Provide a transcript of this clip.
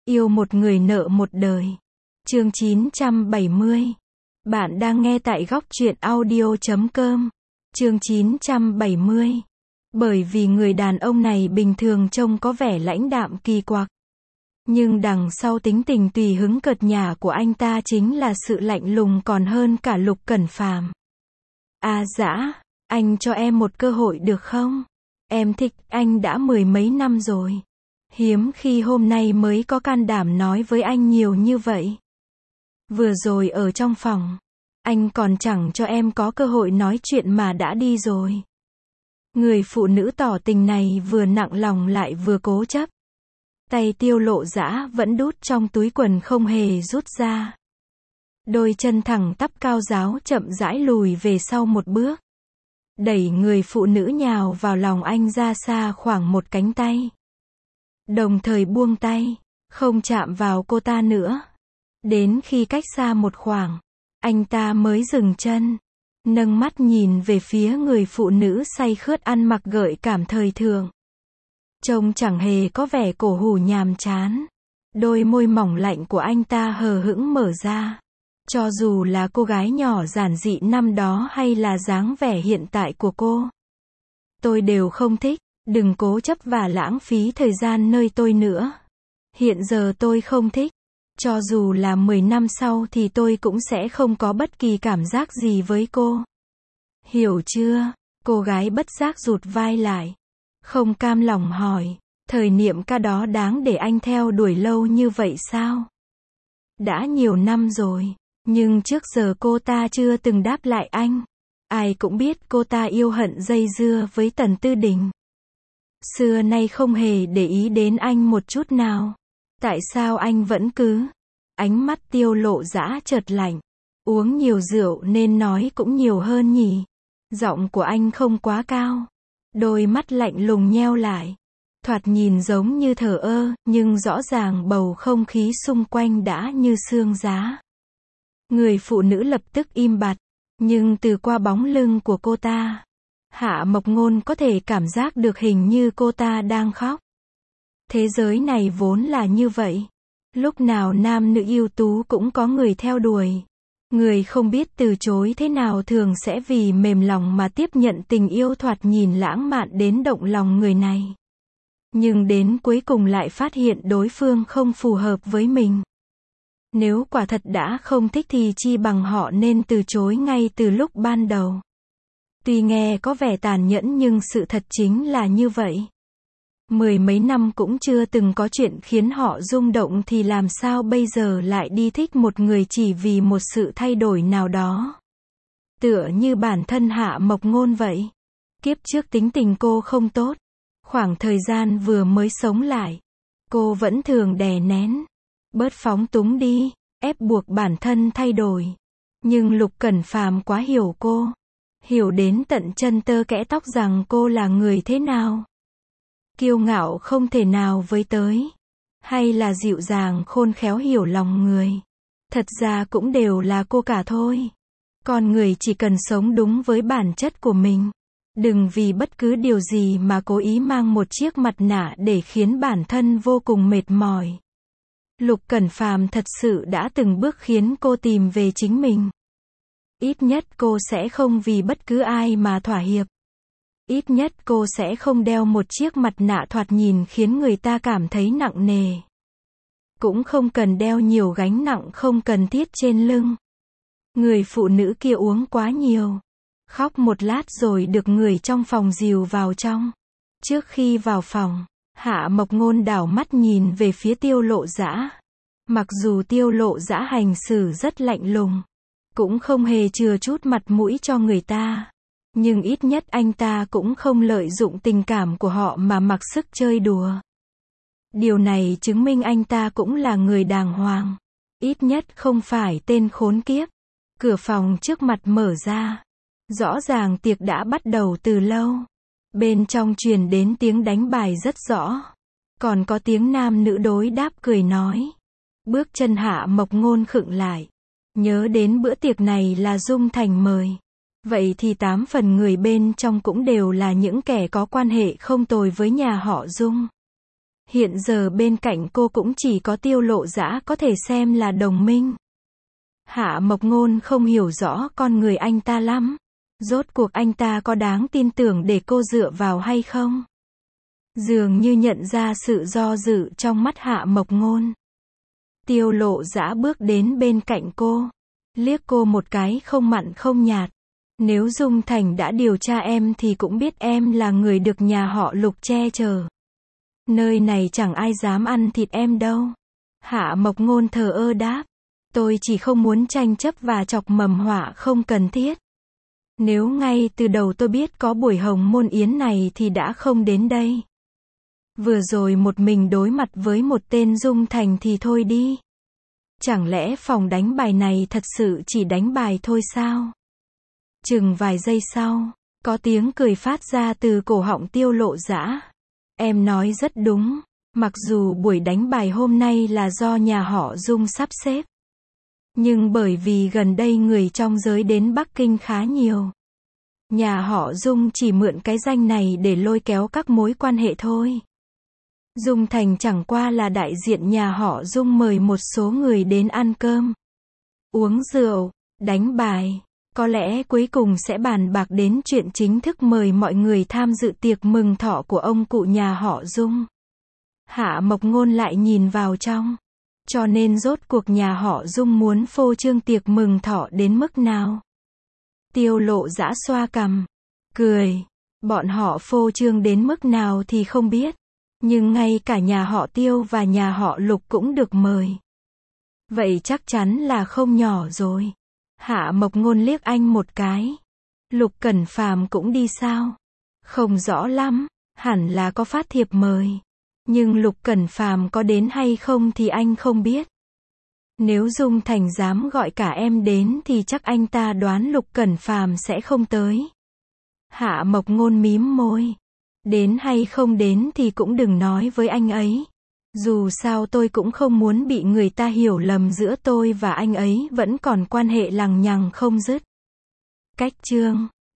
Yêu một người nợ một đời. Chương 970. Bạn đang nghe tại góc truyện audio.com. Chương 970. Bởi vì người đàn ông này bình thường trông có vẻ lãnh đạm kỳ quặc. Nhưng đằng sau tính tình tùy hứng cợt nhả của anh ta chính là sự lạnh lùng còn hơn cả Lục Cẩn Phàm. À dã, anh cho em một cơ hội được không? Em thích anh đã mười mấy năm rồi. Hiếm khi hôm nay mới có can đảm nói với anh nhiều như vậy. Vừa rồi ở trong phòng, anh còn chẳng cho em có cơ hội nói chuyện mà đã đi rồi. Người phụ nữ tỏ tình này vừa nặng lòng lại vừa cố chấp. Tay Tiêu Lộ Dã vẫn đút trong túi quần không hề rút ra. Đôi chân thẳng tắp cao ráo chậm rãi lùi về sau một bước. Đẩy người phụ nữ nhào vào lòng anh ra xa khoảng một cánh tay. Đồng thời buông tay, không chạm vào cô ta nữa. Đến khi cách xa một khoảng, anh ta mới dừng chân, nâng mắt nhìn về phía người phụ nữ say khướt ăn mặc gợi cảm thời thượng. Trông chẳng hề có vẻ cổ hủ nhàm chán. Đôi môi mỏng lạnh của anh ta hờ hững mở ra. Cho dù là cô gái nhỏ giản dị năm đó hay là dáng vẻ hiện tại của cô, tôi đều không thích. Đừng cố chấp và lãng phí thời gian nơi tôi nữa. Hiện giờ tôi không thích. Cho dù là 10 năm sau thì tôi cũng sẽ không có bất kỳ cảm giác gì với cô. Hiểu chưa? Cô gái bất giác rụt vai lại. Không cam lòng hỏi. Thời niệm ca đó đáng để anh theo đuổi lâu như vậy sao? Đã nhiều năm rồi. Nhưng trước giờ cô ta chưa từng đáp lại anh. Ai cũng biết cô ta yêu hận dây dưa với Tần Tư Đình. Xưa nay không hề để ý đến anh một chút nào. Tại sao anh vẫn cứ? Ánh mắt Tiêu Lộ Dã chợt lạnh. Uống nhiều rượu nên nói cũng nhiều hơn nhỉ? Giọng của anh không quá cao. Đôi mắt lạnh lùng nheo lại. Thoạt nhìn giống như thờ ơ, nhưng rõ ràng bầu không khí xung quanh đã như xương giá. Người phụ nữ lập tức im bặt. Nhưng từ qua bóng lưng của cô ta, Hạ Mộc Ngôn có thể cảm giác được hình như cô ta đang khóc. Thế giới này vốn là như vậy. Lúc nào nam nữ ưu tú cũng có người theo đuổi. Người không biết từ chối thế nào thường sẽ vì mềm lòng mà tiếp nhận tình yêu thoạt nhìn lãng mạn đến động lòng người này. Nhưng đến cuối cùng lại phát hiện đối phương không phù hợp với mình. Nếu quả thật đã không thích thì chi bằng họ nên từ chối ngay từ lúc ban đầu. Tuy nghe có vẻ tàn nhẫn nhưng sự thật chính là như vậy. Mười mấy năm cũng chưa từng có chuyện khiến họ rung động thì làm sao bây giờ lại đi thích một người chỉ vì một sự thay đổi nào đó. Tựa như bản thân Hạ Mộc Ngôn vậy. Kiếp trước tính tình cô không tốt. Khoảng thời gian vừa mới sống lại, cô vẫn thường đè nén. Bớt phóng túng đi, ép buộc bản thân thay đổi. Nhưng Lục Cẩn Phàm quá hiểu cô. Hiểu đến tận chân tơ kẽ tóc rằng cô là người thế nào. Kiêu ngạo không thể nào với tới. Hay là dịu dàng khôn khéo hiểu lòng người. Thật ra cũng đều là cô cả thôi. Con người chỉ cần sống đúng với bản chất của mình. Đừng vì bất cứ điều gì mà cố ý mang một chiếc mặt nạ để khiến bản thân vô cùng mệt mỏi. Lục Cẩn Phàm thật sự đã từng bước khiến cô tìm về chính mình. Ít nhất cô sẽ không vì bất cứ ai mà thỏa hiệp. Ít nhất cô sẽ không đeo một chiếc mặt nạ thoạt nhìn khiến người ta cảm thấy nặng nề. Cũng không cần đeo nhiều gánh nặng không cần thiết trên lưng. Người phụ nữ kia uống quá nhiều. Khóc một lát rồi được người trong phòng dìu vào trong. Trước khi vào phòng, Hạ Mộc Ngôn đảo mắt nhìn về phía Tiêu Lộ Dã. Mặc dù Tiêu Lộ Dã hành xử rất lạnh lùng, cũng không hề chừa chút mặt mũi cho người ta. Nhưng ít nhất anh ta cũng không lợi dụng tình cảm của họ mà mặc sức chơi đùa. Điều này chứng minh anh ta cũng là người đàng hoàng. Ít nhất không phải tên khốn kiếp. Cửa phòng trước mặt mở ra. Rõ ràng tiệc đã bắt đầu từ lâu. Bên trong truyền đến tiếng đánh bài rất rõ. Còn có tiếng nam nữ đối đáp cười nói. Bước chân Hạ Mộc Ngôn khựng lại. Nhớ đến bữa tiệc này là Dung Thành mời. Vậy thì 8 phần người bên trong cũng đều là những kẻ có quan hệ không tồi với nhà họ Dung. Hiện giờ bên cạnh cô cũng chỉ có Tiêu Lộ Dã có thể xem là đồng minh. Hạ Mộc Ngôn không hiểu rõ con người anh ta lắm. Rốt cuộc anh ta có đáng tin tưởng để cô dựa vào hay không? Dường như nhận ra sự do dự trong mắt Hạ Mộc Ngôn. Tiêu Lộ Dã bước đến bên cạnh cô, liếc cô một cái không mặn không nhạt. Nếu Dung Thành đã điều tra em thì cũng biết em là người được nhà họ Lục che chở. Nơi này chẳng ai dám ăn thịt em đâu. Hạ Mộc Ngôn thờ ơ đáp. Tôi chỉ không muốn tranh chấp và chọc mầm họa không cần thiết. Nếu ngay từ đầu tôi biết có buổi hồng môn yến này thì đã không đến đây. Vừa rồi một mình đối mặt với một tên Dung Thành thì thôi đi. Chẳng lẽ phòng đánh bài này thật sự chỉ đánh bài thôi sao? Chừng vài giây sau, có tiếng cười phát ra từ cổ họng Tiêu Lộ Dã. Em nói rất đúng, mặc dù buổi đánh bài hôm nay là do nhà họ Dung sắp xếp. Nhưng bởi vì gần đây người trong giới đến Bắc Kinh khá nhiều. Nhà họ Dung chỉ mượn cái danh này để lôi kéo các mối quan hệ thôi. Dung Thành chẳng qua là đại diện nhà họ Dung mời một số người đến ăn cơm, uống rượu, đánh bài. Có lẽ cuối cùng sẽ bàn bạc đến chuyện chính thức mời mọi người tham dự tiệc mừng thọ của ông cụ nhà họ Dung. Hạ Mộc Ngôn lại nhìn vào trong. Cho nên rốt cuộc nhà họ Dung muốn phô trương tiệc mừng thọ đến mức nào? Tiêu Lộ Dã xoa cằm, cười. Bọn họ phô trương đến mức nào thì không biết. Nhưng ngay cả nhà họ Tiêu và nhà họ Lục cũng được mời. Vậy chắc chắn là không nhỏ rồi. Hạ Mộc Ngôn liếc anh một cái. Lục Cẩn Phàm cũng đi sao? Không rõ lắm, hẳn là có phát thiệp mời. Nhưng Lục Cẩn Phàm có đến hay không thì anh không biết. Nếu Dung Thành dám gọi cả em đến thì chắc anh ta đoán Lục Cẩn Phàm sẽ không tới. Hạ Mộc Ngôn mím môi. Đến hay không đến thì cũng đừng nói với anh ấy. Dù sao tôi cũng không muốn bị người ta hiểu lầm giữa tôi và anh ấy vẫn còn quan hệ lằng nhằng không dứt. Cách chương